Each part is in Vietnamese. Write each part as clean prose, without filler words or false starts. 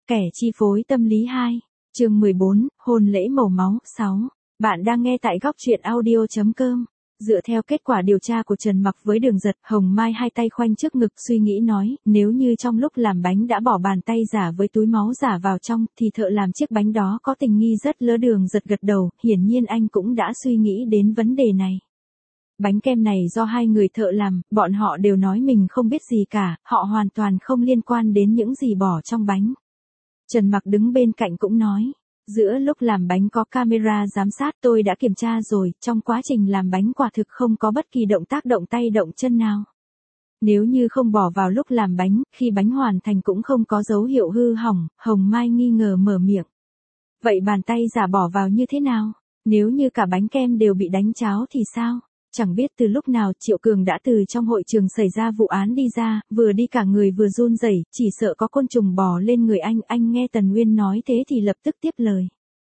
Kẻ chi phối tâm lý 2, chương 14, hôn lễ màu máu 6. Bạn đang nghe tại góc truyện audio.com. Dựa theo kết quả điều tra của Trần Mặc với Đường Giật, Hồng Mai hai tay khoanh trước ngực suy nghĩ nói, nếu như trong lúc làm bánh đã bỏ bàn tay giả với túi máu giả vào trong, thì thợ làm chiếc bánh đó có tình nghi rất lớn. Đường Giật gật đầu, hiển nhiên anh cũng đã suy nghĩ đến vấn đề này. Bánh kem này do hai người thợ làm, bọn họ đều nói mình không biết gì cả, họ hoàn toàn không liên quan đến những gì bỏ trong bánh. Trần Mặc đứng bên cạnh cũng nói, giữa lúc làm bánh có camera giám sát, tôi đã kiểm tra rồi, trong quá trình làm bánh quả thực không có bất kỳ động tác động tay động chân nào. Nếu như không bỏ vào lúc làm bánh, khi bánh hoàn thành cũng không có dấu hiệu hư hỏng. Hồng Mai nghi ngờ mở miệng. Vậy bàn tay giả bỏ vào như thế nào? Nếu như cả bánh kem đều bị đánh cháo thì sao? Chẳng biết từ lúc nào Triệu Cường đã từ trong hội trường xảy ra vụ án đi ra, vừa đi cả người vừa run rẩy, chỉ sợ có côn trùng bò lên người anh nghe Tần Nguyên nói thế thì lập tức tiếp lời.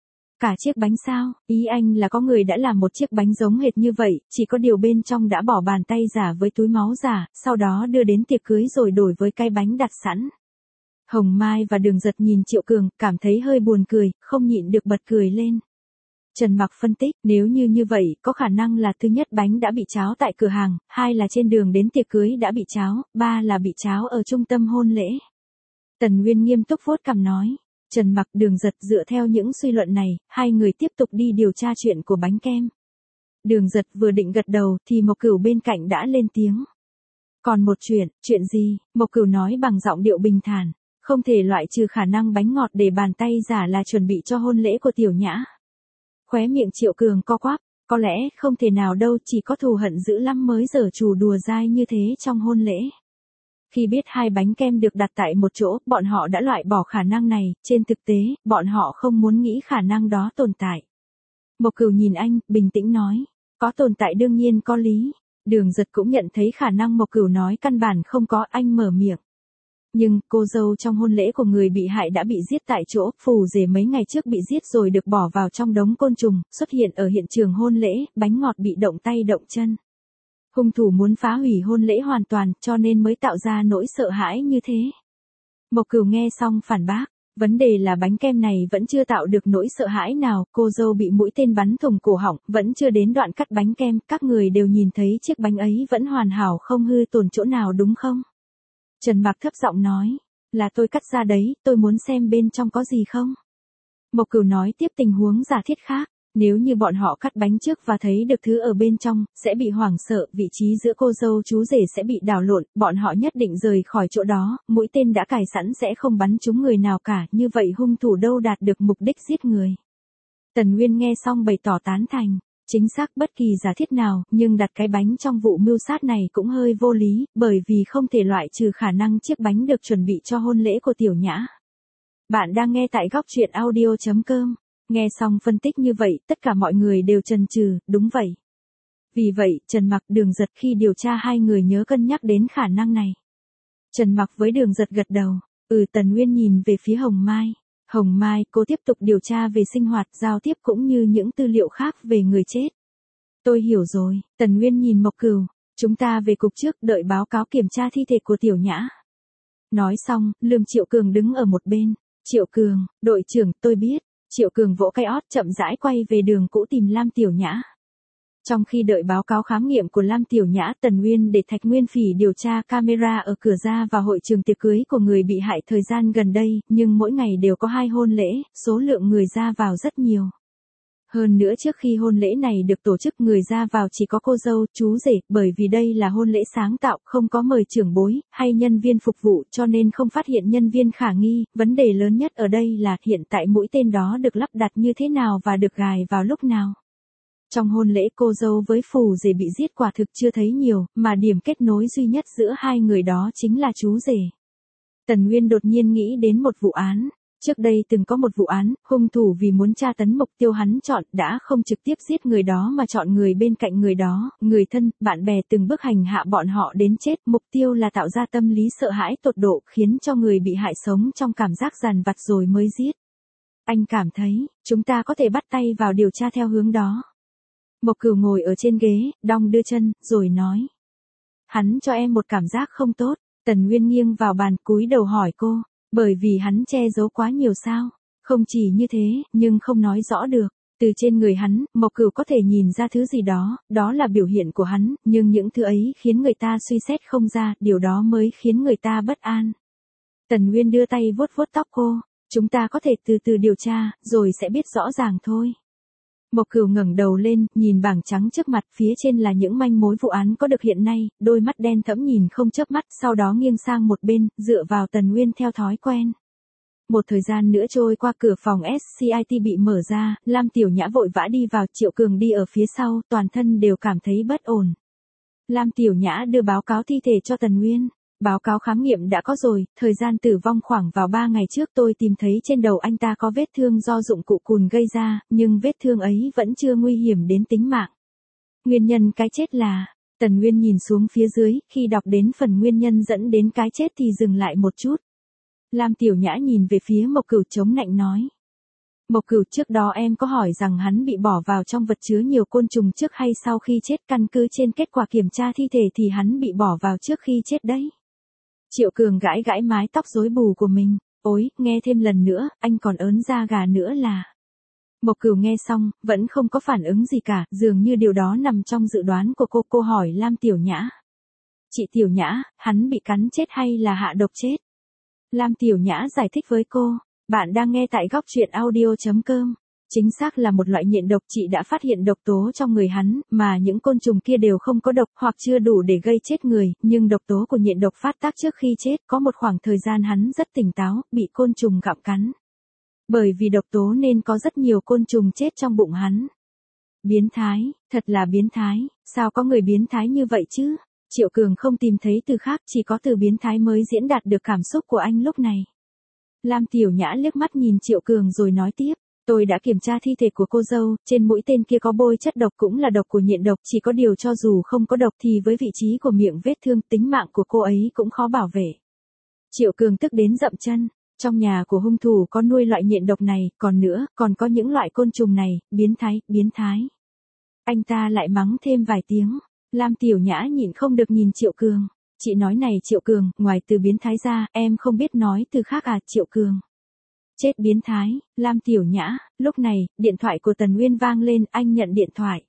Cả chiếc bánh sao? Ý anh là có người đã làm một chiếc bánh giống hệt như vậy, chỉ có điều bên trong đã bỏ bàn tay giả với túi máu giả, sau đó đưa đến tiệc cưới rồi đổi với cái bánh đặt sẵn. Hồng Mai và Đường Giật nhìn Triệu Cường, cảm thấy hơi buồn cười, không nhịn được bật cười lên. Trần Mặc phân tích, nếu như vậy, có khả năng là thứ nhất bánh đã bị cháo tại cửa hàng, hai là trên đường đến tiệc cưới đã bị cháo, ba là bị cháo ở trung tâm hôn lễ. Tần Nguyên nghiêm túc vuốt cằm nói. Trần Mặc, Đường Giật dựa theo những suy luận này, hai người tiếp tục đi điều tra chuyện của bánh kem. Đường Giật vừa định gật đầu thì Mộc Cửu bên cạnh đã lên tiếng. Còn một chuyện gì? Mộc Cửu nói bằng giọng điệu bình thản, không thể loại trừ khả năng bánh ngọt để bàn tay giả là chuẩn bị cho hôn lễ của Tiểu Nhã. Khóe miệng Triệu Cường co quắp, có lẽ không thể nào đâu, chỉ có thù hận dữ lắm mới giở trò đùa dai như thế trong hôn lễ. Khi biết hai bánh kem được đặt tại một chỗ, bọn họ đã loại bỏ khả năng này, trên thực tế, bọn họ không muốn nghĩ khả năng đó tồn tại. Mộc Cửu nhìn anh, bình tĩnh nói, có tồn tại đương nhiên có lý. Đường Giật cũng nhận thấy khả năng Mộc Cửu nói căn bản không có, anh mở miệng. Nhưng, cô dâu trong hôn lễ của người bị hại đã bị giết tại chỗ, phù rể mấy ngày trước bị giết rồi được bỏ vào trong đống côn trùng, xuất hiện ở hiện trường hôn lễ, bánh ngọt bị động tay động chân. Hung thủ muốn phá hủy hôn lễ hoàn toàn, cho nên mới tạo ra nỗi sợ hãi như thế. Mộc Cửu nghe xong phản bác, vấn đề là bánh kem này vẫn chưa tạo được nỗi sợ hãi nào, cô dâu bị mũi tên bắn thủng cổ họng, vẫn chưa đến đoạn cắt bánh kem, các người đều nhìn thấy chiếc bánh ấy vẫn hoàn hảo không hư tổn chỗ nào đúng không? Trần Mặc thấp giọng nói, là tôi cắt ra đấy, tôi muốn xem bên trong có gì không? Mộc Cửu nói tiếp tình huống giả thiết khác, nếu như bọn họ cắt bánh trước và thấy được thứ ở bên trong, sẽ bị hoảng sợ, vị trí giữa cô dâu chú rể sẽ bị đảo lộn, bọn họ nhất định rời khỏi chỗ đó, mũi tên đã cài sẵn sẽ không bắn trúng người nào cả, như vậy hung thủ đâu đạt được mục đích giết người. Tần Nguyên nghe xong bày tỏ tán thành. Chính xác bất kỳ giả thiết nào, nhưng đặt cái bánh trong vụ mưu sát này cũng hơi vô lý, bởi vì không thể loại trừ khả năng chiếc bánh được chuẩn bị cho hôn lễ của Tiểu Nhã. Bạn đang nghe tại góc truyện audio.com. Nghe xong phân tích như vậy, tất cả mọi người đều chần chừ, đúng vậy. Vì vậy, Trần Mặc, Đường Giật khi điều tra hai người nhớ cân nhắc đến khả năng này. Trần Mặc với Đường Giật gật đầu, Tần Nguyên nhìn về phía Hồng Mai. Hồng Mai, cô tiếp tục điều tra về sinh hoạt, giao tiếp cũng như những tư liệu khác về người chết. Tôi hiểu rồi, Tần Nguyên nhìn Mộc Cửu, chúng ta về cục trước, đợi báo cáo kiểm tra thi thể của Tiểu Nhã. Nói xong, lườm Triệu Cường đứng ở một bên. Triệu Cường, đội trưởng, tôi biết. Triệu Cường vỗ cái ót chậm rãi quay về đường cũ tìm Lam Tiểu Nhã. Trong khi đợi báo cáo khám nghiệm của Lam Tiểu Nhã, Tần Nguyên để Thạch Nguyên Phỉ điều tra camera ở cửa ra vào hội trường tiệc cưới của người bị hại thời gian gần đây, nhưng mỗi ngày đều có 2 hôn lễ, số lượng người ra vào rất nhiều. Hơn nữa trước khi hôn lễ này được tổ chức người ra vào chỉ có cô dâu, chú rể, bởi vì đây là hôn lễ sáng tạo, không có mời trưởng bối, hay nhân viên phục vụ cho nên không phát hiện nhân viên khả nghi, vấn đề lớn nhất ở đây là hiện tại mũi tên đó được lắp đặt như thế nào và được gài vào lúc nào. Trong hôn lễ cô dâu với phù rể bị giết quả thực chưa thấy nhiều, mà điểm kết nối duy nhất giữa hai người đó chính là chú rể. Tần Nguyên đột nhiên nghĩ đến một vụ án. Trước đây từng có một vụ án, hung thủ vì muốn tra tấn mục tiêu hắn chọn đã không trực tiếp giết người đó mà chọn người bên cạnh người đó, người thân, bạn bè từng bước hành hạ bọn họ đến chết. Mục tiêu là tạo ra tâm lý sợ hãi tột độ khiến cho người bị hại sống trong cảm giác dằn vặt rồi mới giết. Anh cảm thấy, chúng ta có thể bắt tay vào điều tra theo hướng đó. Mộc Cửu ngồi ở trên ghế, đong đưa chân, rồi nói. Hắn cho em một cảm giác không tốt. Tần Nguyên nghiêng vào bàn cúi đầu hỏi cô. Bởi vì hắn che giấu quá nhiều sao? Không chỉ như thế, nhưng không nói rõ được. Từ trên người hắn, Mộc Cửu có thể nhìn ra thứ gì đó, đó là biểu hiện của hắn, nhưng những thứ ấy khiến người ta suy xét không ra, điều đó mới khiến người ta bất an. Tần Nguyên đưa tay vuốt vuốt tóc cô, chúng ta có thể từ từ điều tra, rồi sẽ biết rõ ràng thôi. Mộc Cửu ngẩng đầu lên, nhìn bảng trắng trước mặt, phía trên là những manh mối vụ án có được hiện nay, đôi mắt đen thẫm nhìn không chớp mắt, sau đó nghiêng sang một bên, dựa vào Tần Nguyên theo thói quen. Một thời gian nữa trôi qua, cửa phòng SCIT bị mở ra, Lam Tiểu Nhã vội vã đi vào, Triệu Cường đi ở phía sau, toàn thân đều cảm thấy bất ổn. Lam Tiểu Nhã đưa báo cáo thi thể cho Tần Nguyên. Báo cáo khám nghiệm đã có rồi, thời gian tử vong khoảng vào 3 ngày trước, tôi tìm thấy trên đầu anh ta có vết thương do dụng cụ cùn gây ra, nhưng vết thương ấy vẫn chưa nguy hiểm đến tính mạng. Nguyên nhân cái chết là, Tần Nguyên nhìn xuống phía dưới, khi đọc đến phần nguyên nhân dẫn đến cái chết thì dừng lại một chút. Lam Tiểu Nhã nhìn về phía Mộc Cửu chống nạnh nói. Mộc Cửu, trước đó em có hỏi rằng hắn bị bỏ vào trong vật chứa nhiều côn trùng trước hay sau khi chết, căn cứ trên kết quả kiểm tra thi thể thì hắn bị bỏ vào trước khi chết đấy. Triệu Cường gãi gãi mái tóc rối bù của mình, ối, nghe thêm lần nữa, anh còn ớn da gà nữa là. Mộc Cửu nghe xong, vẫn không có phản ứng gì cả, dường như điều đó nằm trong dự đoán của cô hỏi Lam Tiểu Nhã. Chị Tiểu Nhã, hắn bị cắn chết hay là hạ độc chết? Lam Tiểu Nhã giải thích với cô, bạn đang nghe tại góc truyện audio.com. Chính xác là một loại nhện độc, chị đã phát hiện độc tố trong người hắn, mà những côn trùng kia đều không có độc hoặc chưa đủ để gây chết người, nhưng độc tố của nhện độc phát tác trước khi chết, có một khoảng thời gian hắn rất tỉnh táo, bị côn trùng gặm cắn. Bởi vì độc tố nên có rất nhiều côn trùng chết trong bụng hắn. Biến thái, thật là biến thái, sao có người biến thái như vậy chứ? Triệu Cường không tìm thấy từ khác, chỉ có từ biến thái mới diễn đạt được cảm xúc của anh lúc này. Lam Tiểu Nhã liếc mắt nhìn Triệu Cường rồi nói tiếp. Tôi đã kiểm tra thi thể của cô dâu, trên mũi tên kia có bôi chất độc, cũng là độc của nhện độc, chỉ có điều cho dù không có độc thì với vị trí của miệng vết thương, tính mạng của cô ấy cũng khó bảo vệ. Triệu Cường tức đến dậm chân, trong nhà của hung thủ có nuôi loại nhện độc này, còn nữa, còn có những loại côn trùng này, biến thái, biến thái. Anh ta lại mắng thêm vài tiếng, Lam Tiểu Nhã nhịn không được nhìn Triệu Cường, chị nói này Triệu Cường, ngoài từ biến thái ra, em không biết nói từ khác à? Triệu Cường. Chết biến thái, Lam Tiểu Nhã, lúc này, điện thoại của Tần Nguyên vang lên, anh nhận điện thoại.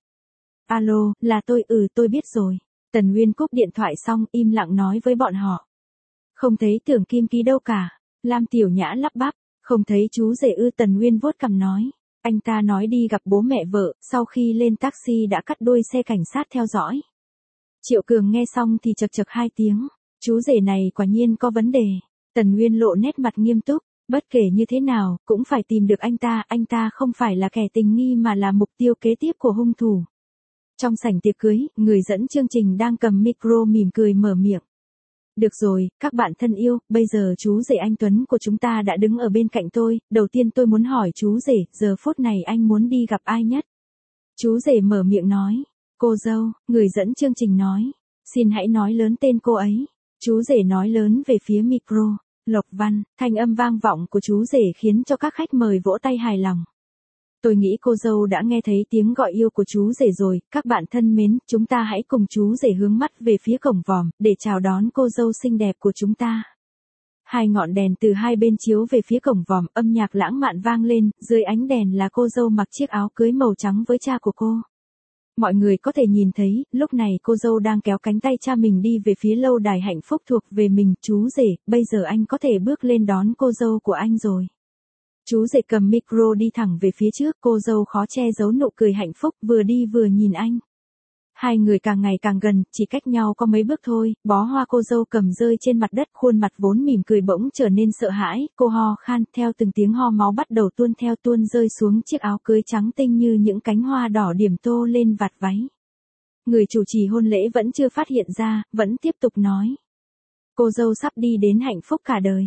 Alo, là tôi biết rồi. Tần Nguyên cúp điện thoại xong, im lặng nói với bọn họ. Không thấy Tưởng Kim Ký đâu cả. Lam Tiểu Nhã lắp bắp, không thấy chú rể ư? Tần Nguyên vuốt cằm nói. Anh ta nói đi gặp bố mẹ vợ, sau khi lên taxi đã cắt đuôi xe cảnh sát theo dõi. Triệu Cường nghe xong thì chật chật hai tiếng. Chú rể này quả nhiên có vấn đề. Tần Nguyên lộ nét mặt nghiêm túc. Bất kể như thế nào, cũng phải tìm được anh ta không phải là kẻ tình nghi mà là mục tiêu kế tiếp của hung thủ. Trong sảnh tiệc cưới, người dẫn chương trình đang cầm micro mỉm cười mở miệng. Được rồi, các bạn thân yêu, bây giờ chú rể anh Tuấn của chúng ta đã đứng ở bên cạnh tôi, đầu tiên tôi muốn hỏi chú rể, giờ phút này anh muốn đi gặp ai nhất? Chú rể mở miệng nói, cô dâu, người dẫn chương trình nói, xin hãy nói lớn tên cô ấy. Chú rể nói lớn về phía micro. Lộc Văn, thanh âm vang vọng của chú rể khiến cho các khách mời vỗ tay hài lòng. Tôi nghĩ cô dâu đã nghe thấy tiếng gọi yêu của chú rể rồi, các bạn thân mến, chúng ta hãy cùng chú rể hướng mắt về phía cổng vòm, để chào đón cô dâu xinh đẹp của chúng ta. Hai ngọn đèn từ hai bên chiếu về phía cổng vòm, âm nhạc lãng mạn vang lên, dưới ánh đèn là cô dâu mặc chiếc áo cưới màu trắng với cha của cô. Mọi người có thể nhìn thấy, lúc này cô dâu đang kéo cánh tay cha mình đi về phía lâu đài hạnh phúc thuộc về mình. Chú rể, bây giờ anh có thể bước lên đón cô dâu của anh rồi. Chú rể cầm micro đi thẳng về phía trước, cô dâu khó che giấu nụ cười hạnh phúc, vừa đi vừa nhìn anh. Hai người càng ngày càng gần, chỉ cách nhau có mấy bước thôi, bó hoa cô dâu cầm rơi trên mặt đất, khuôn mặt vốn mỉm cười bỗng trở nên sợ hãi, cô ho khan, theo từng tiếng ho máu bắt đầu tuôn rơi xuống chiếc áo cưới trắng tinh như những cánh hoa đỏ điểm tô lên vạt váy. Người chủ trì hôn lễ vẫn chưa phát hiện ra, vẫn tiếp tục nói. Cô dâu sắp đi đến hạnh phúc cả đời.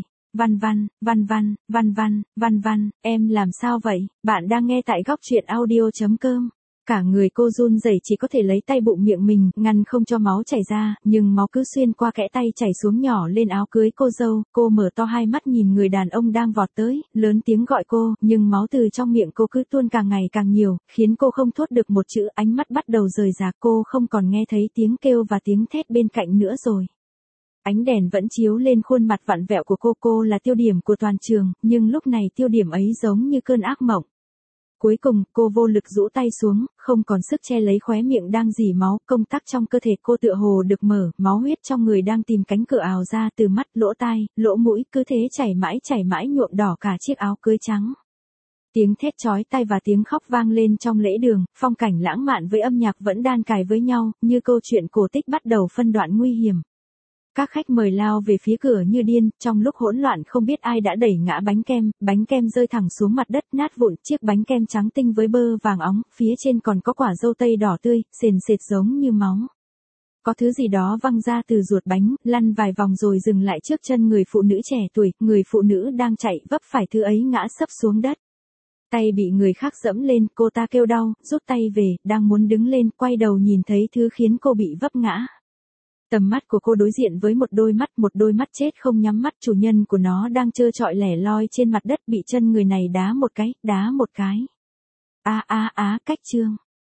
Văn, em làm sao vậy? Bạn đang nghe tại góc truyện audio.com. Cả người cô run rẩy, chỉ có thể lấy tay bụng miệng mình, ngăn không cho máu chảy ra, nhưng máu cứ xuyên qua kẽ tay chảy xuống nhỏ lên áo cưới cô dâu. Cô mở to hai mắt nhìn người đàn ông đang vọt tới, lớn tiếng gọi cô, nhưng máu từ trong miệng cô cứ tuôn càng ngày càng nhiều, khiến cô không thốt được một chữ, ánh mắt bắt đầu rời rạc, cô không còn nghe thấy tiếng kêu và tiếng thét bên cạnh nữa rồi. Ánh đèn vẫn chiếu lên khuôn mặt vặn vẹo của cô là tiêu điểm của toàn trường, nhưng lúc này tiêu điểm ấy giống như cơn ác mộng. Cuối cùng, cô vô lực rũ tay xuống, không còn sức che lấy khóe miệng đang rỉ máu, công tắc trong cơ thể cô tựa hồ được mở, máu huyết trong người đang tìm cánh cửa ào ra từ mắt, lỗ tai, lỗ mũi, cứ thế chảy mãi nhuộm đỏ cả chiếc áo cưới trắng. Tiếng thét chói tai và tiếng khóc vang lên trong lễ đường, phong cảnh lãng mạn với âm nhạc vẫn đan cài với nhau, như câu chuyện cổ tích bắt đầu phân đoạn nguy hiểm. Các khách mời lao về phía cửa như điên, trong lúc hỗn loạn không biết ai đã đẩy ngã bánh kem rơi thẳng xuống mặt đất nát vụn, chiếc bánh kem trắng tinh với bơ vàng óng, phía trên còn có quả dâu tây đỏ tươi, sền sệt giống như máu. Có thứ gì đó văng ra từ ruột bánh, lăn vài vòng rồi dừng lại trước chân người phụ nữ trẻ tuổi, người phụ nữ đang chạy vấp phải thứ ấy ngã sấp xuống đất. Tay bị người khác dẫm lên, cô ta kêu đau, rút tay về, đang muốn đứng lên, quay đầu nhìn thấy thứ khiến cô bị vấp ngã. Tầm mắt của cô đối diện với một đôi mắt chết không nhắm mắt, chủ nhân của nó đang trơ trọi lẻ loi trên mặt đất bị chân người này đá một cái. Cách chương.